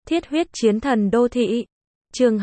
Thiết huyết chiến thần đô thị. Chương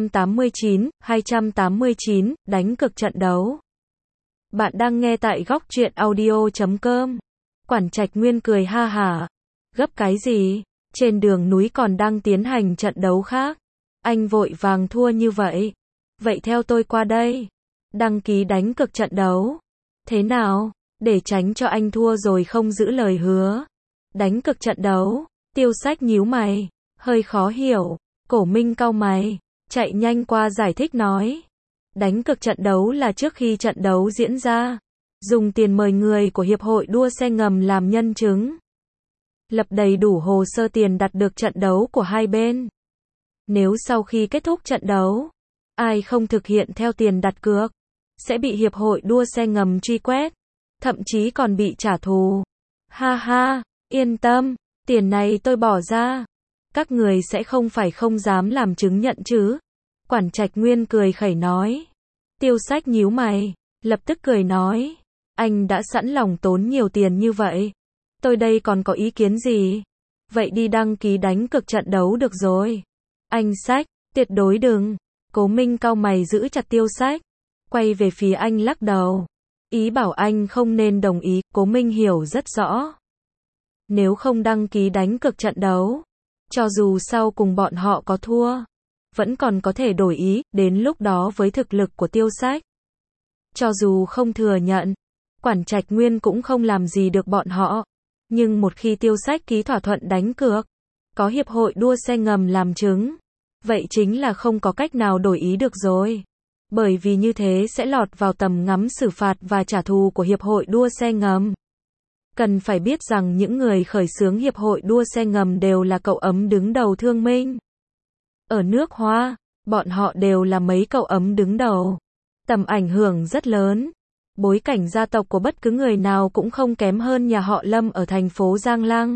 289, đánh cực trận đấu. Bạn đang nghe tại góc truyện audio.com. Quản Trạch Nguyên cười ha hả. Gấp cái gì? Trên đường núi còn đang tiến hành trận đấu khác. Anh vội vàng thua như vậy. Vậy theo tôi qua đây. Đăng ký đánh cực trận đấu. Thế nào? Để tránh cho anh thua rồi không giữ lời hứa. Đánh cực trận đấu. Tiêu Sách nhíu mày. Hơi khó hiểu. Cổ Minh cau mày. Chạy nhanh qua giải thích nói. Đánh cực trận đấu là trước khi trận đấu diễn ra. Dùng tiền mời người của Hiệp hội đua xe ngầm làm nhân chứng. Lập đầy đủ hồ sơ tiền đặt được trận đấu của hai bên. Nếu sau khi kết thúc trận đấu, ai không thực hiện theo tiền đặt cược, sẽ bị Hiệp hội đua xe ngầm truy quét. Thậm chí còn bị trả thù. Ha ha, yên tâm, tiền này tôi bỏ ra. Các người sẽ không dám làm chứng nhận chứ? Quản Trạch Nguyên cười khẩy nói. Tiêu Sách nhíu mày, lập tức cười nói. Anh đã sẵn lòng tốn nhiều tiền như vậy. Tôi đây còn có ý kiến gì? Vậy đi đăng ký đánh cực trận đấu được rồi. Anh Sách, tuyệt đối đừng. Cố Minh cau mày giữ chặt Tiêu Sách. Quay về phía anh lắc đầu. Ý bảo anh không nên đồng ý, Cố Minh hiểu rất rõ. Nếu không đăng ký đánh cực trận đấu, cho dù sau cùng bọn họ có thua, vẫn còn có thể đổi ý, đến lúc đó với thực lực của Tiêu Sách. Cho dù không thừa nhận, Quản Trạch Nguyên cũng không làm gì được bọn họ. Nhưng một khi Tiêu Sách ký thỏa thuận đánh cược, có Hiệp hội đua xe ngầm làm chứng, vậy chính là không có cách nào đổi ý được rồi. Bởi vì như thế sẽ lọt vào tầm ngắm xử phạt và trả thù của Hiệp hội đua xe ngầm. Cần phải biết rằng những người khởi xướng Hiệp hội đua xe ngầm đều là cậu ấm đứng đầu Thương Minh. Ở nước Hoa, bọn họ đều là mấy cậu ấm đứng đầu. Tầm ảnh hưởng rất lớn. Bối cảnh gia tộc của bất cứ người nào cũng không kém hơn nhà họ Lâm ở thành phố Giang Lăng.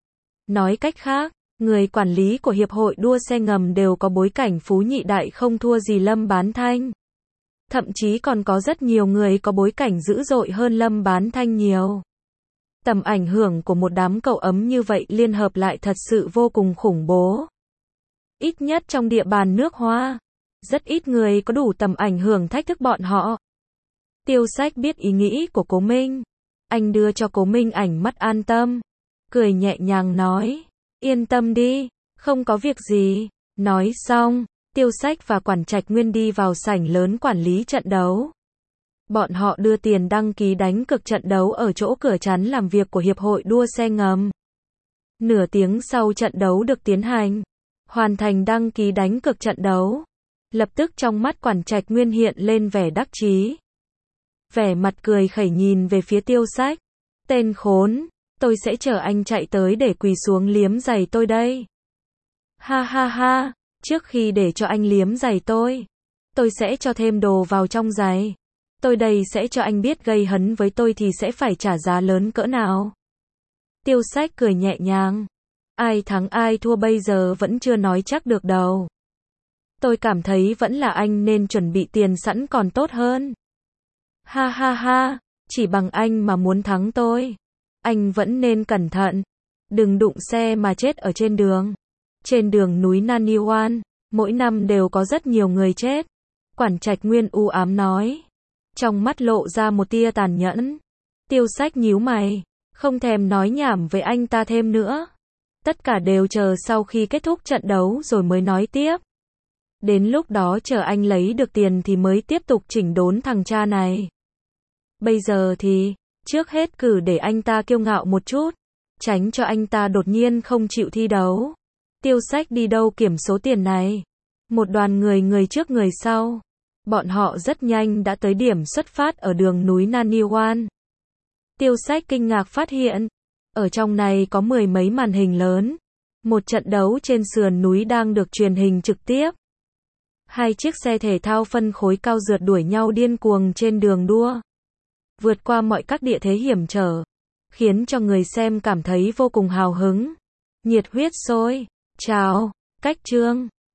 Nói cách khác, người quản lý của Hiệp hội đua xe ngầm đều có bối cảnh phú nhị đại không thua gì Lâm Bán Thanh. Thậm chí còn có rất nhiều người có bối cảnh dữ dội hơn Lâm Bán Thanh nhiều. Tầm ảnh hưởng của một đám cậu ấm như vậy liên hợp lại thật sự vô cùng khủng bố. Ít nhất trong địa bàn nước Hoa, rất ít người có đủ tầm ảnh hưởng thách thức bọn họ. Tiêu Sách biết ý nghĩ của Cố Minh. Anh đưa cho Cố Minh ảnh mắt an tâm. Cười nhẹ nhàng nói. Yên tâm đi, không có việc gì. Nói xong, Tiêu Sách và Quản Trạch Nguyên đi vào sảnh lớn quản lý trận đấu. Bọn họ đưa tiền đăng ký đánh cực trận đấu ở chỗ cửa chắn làm việc của Hiệp hội đua xe ngầm. Nửa tiếng sau trận đấu được tiến hành, hoàn thành đăng ký đánh cực trận đấu. Lập tức trong mắt Quản Trạch Nguyên hiện lên vẻ đắc chí. Vẻ mặt cười khẩy nhìn về phía Tiêu Sách. Tên khốn, tôi sẽ chờ anh chạy tới để quỳ xuống liếm giày tôi đây. Ha ha ha, trước khi để cho anh liếm giày tôi sẽ cho thêm đồ vào trong giày. Tôi đây sẽ cho anh biết gây hấn với tôi thì sẽ phải trả giá lớn cỡ nào. Tiêu Sách cười nhẹ nhàng. Ai thắng ai thua bây giờ vẫn chưa nói chắc được đâu. Tôi cảm thấy vẫn là anh nên chuẩn bị tiền sẵn còn tốt hơn. Ha ha ha, chỉ bằng anh mà muốn thắng tôi. Anh vẫn nên cẩn thận. Đừng đụng xe mà chết ở trên đường. Trên đường núi Naniwan, mỗi năm đều có rất nhiều người chết. Quản Trạch Nguyên u ám nói. Trong mắt lộ ra một tia tàn nhẫn. Tiêu Sách nhíu mày. Không thèm nói nhảm với anh ta thêm nữa. Tất cả đều chờ sau khi kết thúc trận đấu rồi mới nói tiếp. Đến lúc đó chờ anh lấy được tiền thì mới tiếp tục chỉnh đốn thằng cha này. Bây giờ thì, trước hết cứ để anh ta kiêu ngạo một chút. Tránh cho anh ta đột nhiên không chịu thi đấu. Tiêu Sách đi đâu kiểm số tiền này. Một đoàn người trước người sau. Bọn họ rất nhanh đã tới điểm xuất phát ở đường núi Naniwan. Tiêu Sách kinh ngạc phát hiện, ở trong này có mười mấy màn hình lớn. Một trận đấu trên sườn núi đang được truyền hình trực tiếp. Hai chiếc xe thể thao phân khối cao rượt đuổi nhau điên cuồng trên đường đua. Vượt qua mọi các địa thế hiểm trở, khiến cho người xem cảm thấy vô cùng hào hứng. Nhiệt huyết sôi trào, cách chương.